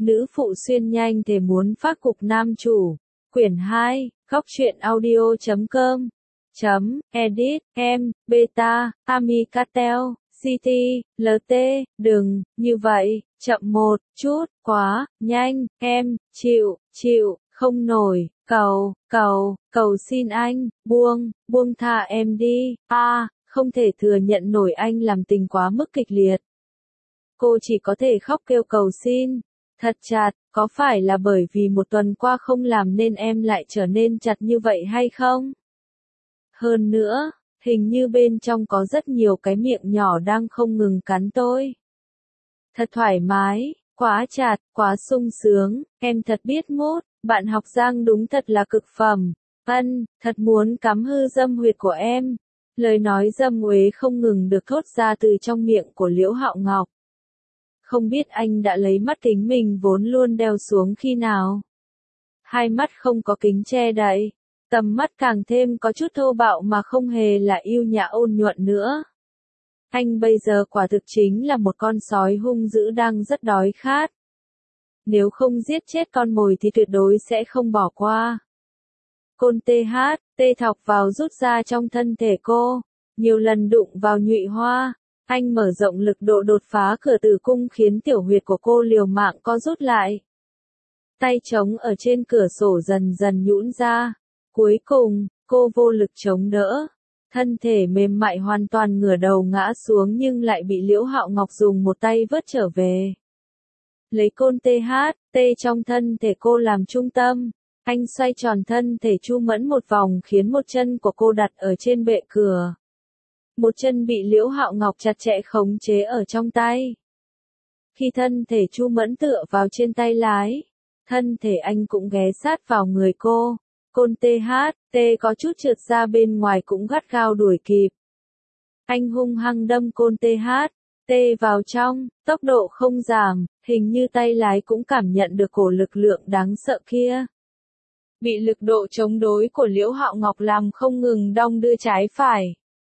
Nữ phụ xuyên nhanh thể muốn phát cục nam chủ. Quyển 2, góc truyện audio.com. Edit, em, beta, Amicatel, City, LT, đừng, như vậy, chậm một chút, quá, nhanh, em, chịu, không nổi, cầu xin anh, buông tha em đi, không thể thừa nhận nổi anh làm tình quá mức kịch liệt. Cô chỉ có thể khóc kêu cầu xin. Thật chặt, có phải là bởi vì một tuần qua không làm nên em lại trở nên chặt như vậy hay không? Hơn nữa, hình như bên trong có rất nhiều cái miệng nhỏ đang không ngừng cắn tôi. Thật thoải mái, quá chặt, quá sung sướng, em thật biết mốt, bạn học Giang đúng thật là cực phẩm. Thật muốn cắm hư dâm huyệt của em. Lời nói dâm uế không ngừng được thốt ra từ trong miệng của Liễu Hạo Ngọc. Không biết anh đã lấy mắt kính mình vốn luôn đeo xuống khi nào. Hai mắt không có kính che đậy, tầm mắt càng thêm có chút thô bạo mà không hề là yêu nhã ôn nhuận nữa. Anh bây giờ quả thực chính là một con sói hung dữ đang rất đói khát. Nếu không giết chết con mồi thì tuyệt đối sẽ không bỏ qua. Côn tê thọc vào rút ra trong thân thể cô, nhiều lần đụng vào nhụy hoa. Anh mở rộng lực độ đột phá cửa tử cung khiến tiểu huyệt của cô liều mạng co rút lại. Tay trống ở trên cửa sổ dần dần nhũn ra. Cuối cùng, cô vô lực chống đỡ. Thân thể mềm mại hoàn toàn ngửa đầu ngã xuống nhưng lại bị Liễu Hạo Ngọc dùng một tay vớt trở về. Lấy côn tê trong thân thể cô làm trung tâm. Anh xoay tròn thân thể Chu Mẫn một vòng khiến một chân của cô đặt ở trên bệ cửa. Một chân bị Liễu Hạo Ngọc chặt chẽ khống chế ở trong tay. Khi thân thể Chu Mẫn tựa vào trên tay lái, thân thể anh cũng ghé sát vào người cô. Côn tê có chút trượt ra bên ngoài cũng gắt gao đuổi kịp. Anh hung hăng đâm côn tê vào trong, tốc độ không giảm, hình như tay lái cũng cảm nhận được cổ lực lượng đáng sợ kia. Bị lực độ chống đối của Liễu Hạo Ngọc làm không ngừng đong đưa trái phải.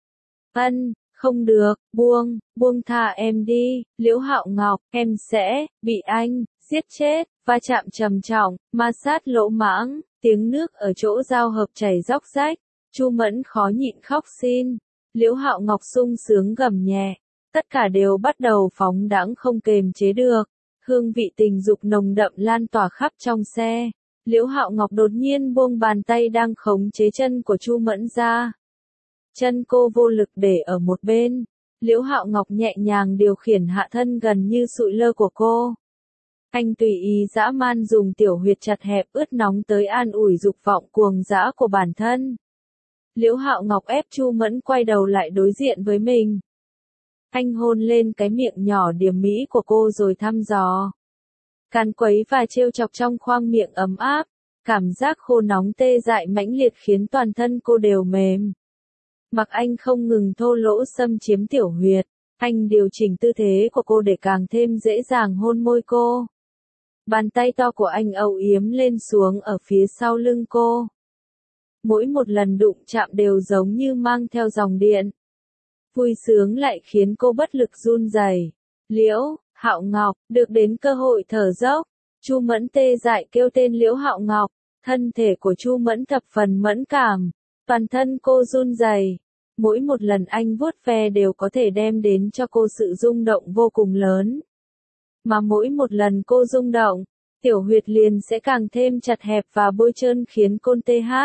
Không được, buông tha em đi, Liễu Hạo Ngọc, em sẽ bị anh giết chết. Va chạm trầm trọng, ma sát lỗ mãng, tiếng nước ở chỗ giao hợp chảy róc rách. Chu Mẫn khó nhịn khóc xin. Liễu Hạo Ngọc sung sướng gầm nhẹ. Tất cả đều bắt đầu phóng đãng không kềm chế được. Hương vị tình dục nồng đậm lan tỏa khắp trong xe. Liễu Hạo Ngọc đột nhiên buông bàn tay đang khống chế chân của Chu Mẫn ra. Chân cô vô lực để ở một bên. Liễu Hạo Ngọc nhẹ nhàng điều khiển hạ thân gần như sụi lơ của cô. Anh tùy ý dã man dùng tiểu huyệt chặt hẹp ướt nóng tới an ủi dục vọng cuồng dã của bản thân. Liễu Hạo Ngọc ép Chu Mẫn quay đầu lại đối diện với mình. Anh hôn lên cái miệng nhỏ điềm mỹ của cô rồi thăm dò. Càn quấy và trêu chọc trong khoang miệng ấm áp. Cảm giác khô nóng tê dại mãnh liệt khiến toàn thân cô đều mềm. Mặc anh không ngừng thô lỗ xâm chiếm tiểu huyệt. Anh điều chỉnh tư thế của cô để càng thêm dễ dàng hôn môi cô. Bàn tay to của anh âu yếm lên xuống ở phía sau lưng cô. Mỗi một lần đụng chạm đều giống như mang theo dòng điện. Vui sướng lại khiến cô bất lực run rẩy. Liễu Hạo Ngọc, được đến cơ hội thở dốc. Chu Mẫn tê dại kêu tên Liễu Hạo Ngọc. Thân thể của Chu Mẫn thập phần mẫn cảm. Toàn thân cô run rẩy. Mỗi một lần anh vuốt ve đều có thể đem đến cho cô sự rung động vô cùng lớn. Mà mỗi một lần cô rung động, tiểu huyệt liền sẽ càng thêm chặt hẹp và bôi trơn khiến côn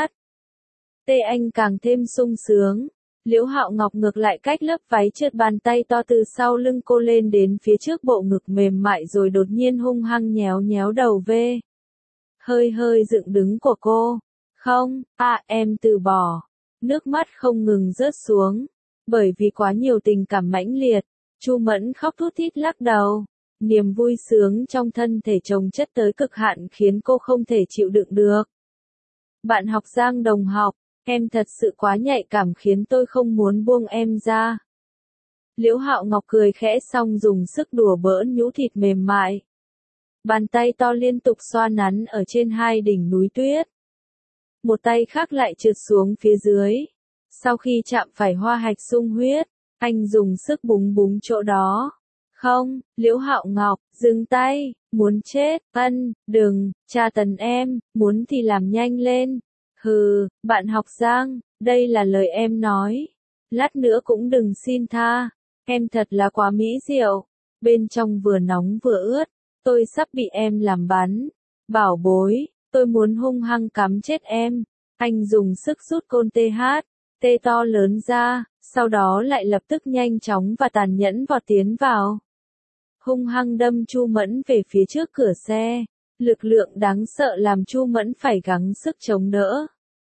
tê anh càng thêm sung sướng. Liễu Hạo Ngọc ngược lại cách lớp váy trượt bàn tay to từ sau lưng cô lên đến phía trước bộ ngực mềm mại rồi đột nhiên hung hăng nhéo nhéo đầu V. Hơi dựng đứng của cô. Không, em từ bỏ. Nước mắt không ngừng rớt xuống. Bởi vì quá nhiều tình cảm mãnh liệt, Chu Mẫn khóc thút thít lắc đầu. Niềm vui sướng trong thân thể chồng chất tới cực hạn khiến cô không thể chịu đựng được. Bạn học Giang đồng học, em thật sự quá nhạy cảm khiến tôi không muốn buông em ra. Liễu Hạo Ngọc cười khẽ xong dùng sức đùa bỡn nhũ thịt mềm mại. Bàn tay to liên tục xoa nắn ở trên hai đỉnh núi tuyết. Một tay khác lại trượt xuống phía dưới. Sau khi chạm phải hoa hạch sung huyết, anh dùng sức búng búng chỗ đó. Không, Liễu Hạo Ngọc, dừng tay, muốn chết, đừng, tra tấn em, muốn thì làm nhanh lên. Hừ, bạn học Giang, đây là lời em nói. Lát nữa cũng đừng xin tha, em thật là quá mỹ diệu. Bên trong vừa nóng vừa ướt, tôi sắp bị em làm bắn. Bảo bối, tôi muốn hung hăng cắm chết em. Anh dùng sức rút côn tê to lớn ra, sau đó lại lập tức nhanh chóng và tàn nhẫn vọt tiến vào. Hung hăng đâm Chu Mẫn về phía trước cửa xe, lực lượng đáng sợ làm Chu Mẫn phải gắng sức chống đỡ.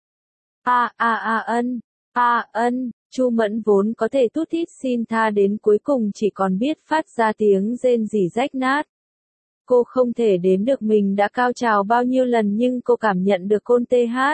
Chu Mẫn vốn có thể thút thít xin tha đến cuối cùng chỉ còn biết phát ra tiếng rên rỉ rách nát. Cô không thể đếm được mình đã cao trào bao nhiêu lần nhưng cô cảm nhận được côn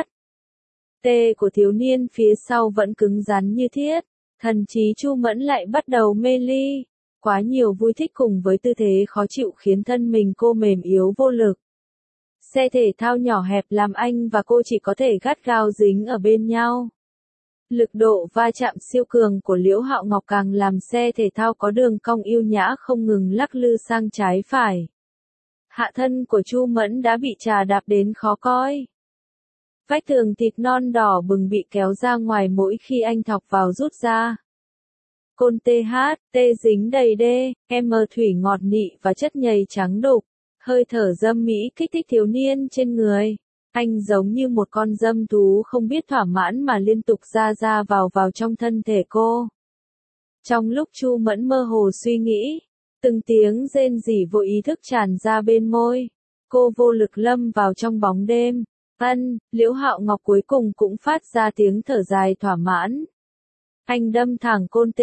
tê của thiếu niên phía sau vẫn cứng rắn như thiết. Thần trí Chu Mẫn lại bắt đầu mê ly. Quá nhiều vui thích cùng với tư thế khó chịu khiến thân mình cô mềm yếu vô lực. Xe thể thao nhỏ hẹp làm anh và cô chỉ có thể gắt gao dính ở bên nhau. Lực độ va chạm siêu cường của Liễu Hạo Ngọc càng làm xe thể thao có đường cong yêu nhã không ngừng lắc lư sang trái phải. Hạ thân của Chu Mẫn đã bị trà đạp đến khó coi. Vách tường thịt non đỏ bừng bị kéo ra ngoài mỗi khi anh thọc vào rút ra. Côn tê dính đầy thủy ngọt nị và chất nhầy trắng đục. Hơi thở dâm mỹ kích thích thiếu niên trên người. Anh giống như một con dâm thú không biết thỏa mãn mà liên tục ra vào trong thân thể cô. Trong lúc Chu Mẫn mơ hồ suy nghĩ, từng tiếng rên rỉ vô ý thức tràn ra bên môi. Cô vô lực lâm vào trong bóng đêm. Liễu Hạo Ngọc cuối cùng cũng phát ra tiếng thở dài thỏa mãn. Anh đâm thẳng côn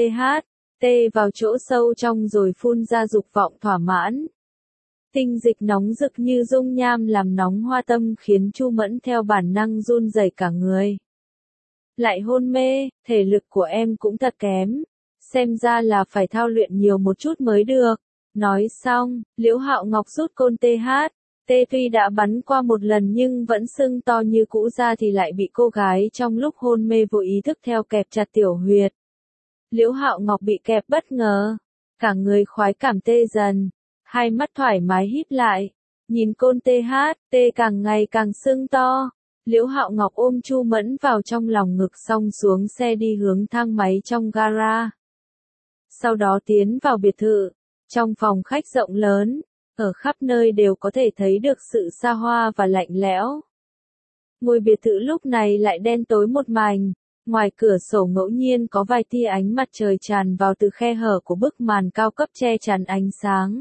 tê vào chỗ sâu trong rồi phun ra dục vọng thỏa mãn. Tinh dịch nóng rực như dung nham làm nóng hoa tâm khiến Chu Mẫn theo bản năng run rẩy cả người. Lại hôn mê, thể lực của em cũng thật kém. Xem ra là phải thao luyện nhiều một chút mới được. Nói xong, Liễu Hạo Ngọc rút côn tê tuy đã bắn qua một lần nhưng vẫn sưng to như cũ ra thì lại bị cô gái trong lúc hôn mê vô ý thức theo kẹp chặt tiểu huyệt. Liễu Hạo Ngọc bị kẹp bất ngờ, cả người khoái cảm tê dần, hai mắt thoải mái híp lại, nhìn côn tê càng ngày càng sưng to. Liễu Hạo Ngọc ôm Chu Mẫn vào trong lòng ngực xong xuống xe đi hướng thang máy trong gara. Sau đó tiến vào biệt thự, trong phòng khách rộng lớn, ở khắp nơi đều có thể thấy được sự xa hoa và lạnh lẽo. Ngôi biệt thự lúc này lại đen tối một mảnh, ngoài cửa sổ ngẫu nhiên có vài tia ánh mặt trời tràn vào từ khe hở của bức màn cao cấp che chắn ánh sáng.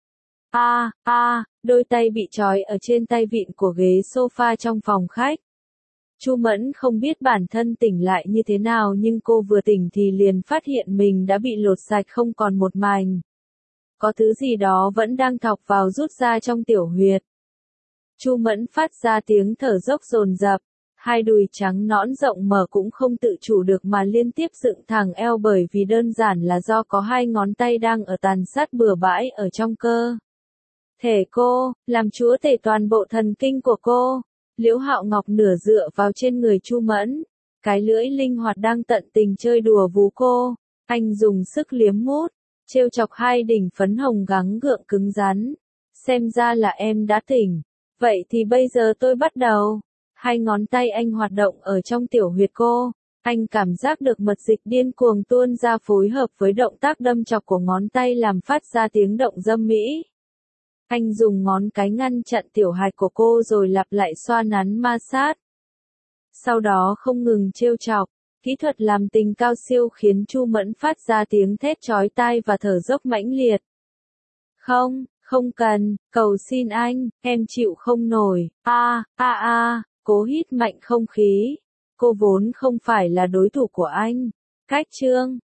Đôi tay bị trói ở trên tay vịn của ghế sofa trong phòng khách. Chu Mẫn không biết bản thân tỉnh lại như thế nào nhưng cô vừa tỉnh thì liền phát hiện mình đã bị lột sạch không còn một mảnh. Có thứ gì đó vẫn đang thọc vào rút ra trong tiểu huyệt. Chu Mẫn phát ra tiếng thở dốc dồn dập, hai đùi trắng nõn rộng mở cũng không tự chủ được mà liên tiếp dựng thẳng eo bởi vì đơn giản là do có hai ngón tay đang ở tàn sát bừa bãi ở trong cơ thể cô, làm chúa tể toàn bộ thần kinh của cô. Liễu Hạo Ngọc nửa dựa vào trên người Chu Mẫn, cái lưỡi linh hoạt đang tận tình chơi đùa vú cô. Anh dùng sức liếm mút, trêu chọc hai đỉnh phấn hồng gắng gượng cứng rắn. Xem ra là em đã tỉnh. Vậy thì bây giờ tôi bắt đầu. Hai ngón tay anh hoạt động ở trong tiểu huyệt cô. Anh cảm giác được mật dịch điên cuồng tuôn ra phối hợp với động tác đâm chọc của ngón tay làm phát ra tiếng động dâm mỹ. Anh dùng ngón cái ngăn chặn tiểu hạch của cô rồi lặp lại xoa nắn ma sát. Sau đó không ngừng trêu chọc, kỹ thuật làm tình cao siêu khiến Chu Mẫn phát ra tiếng thét chói tai và thở dốc mãnh liệt. Không cần, cầu xin anh, em chịu không nổi. Cố hít mạnh không khí. Cô vốn không phải là đối thủ của anh. Cách chương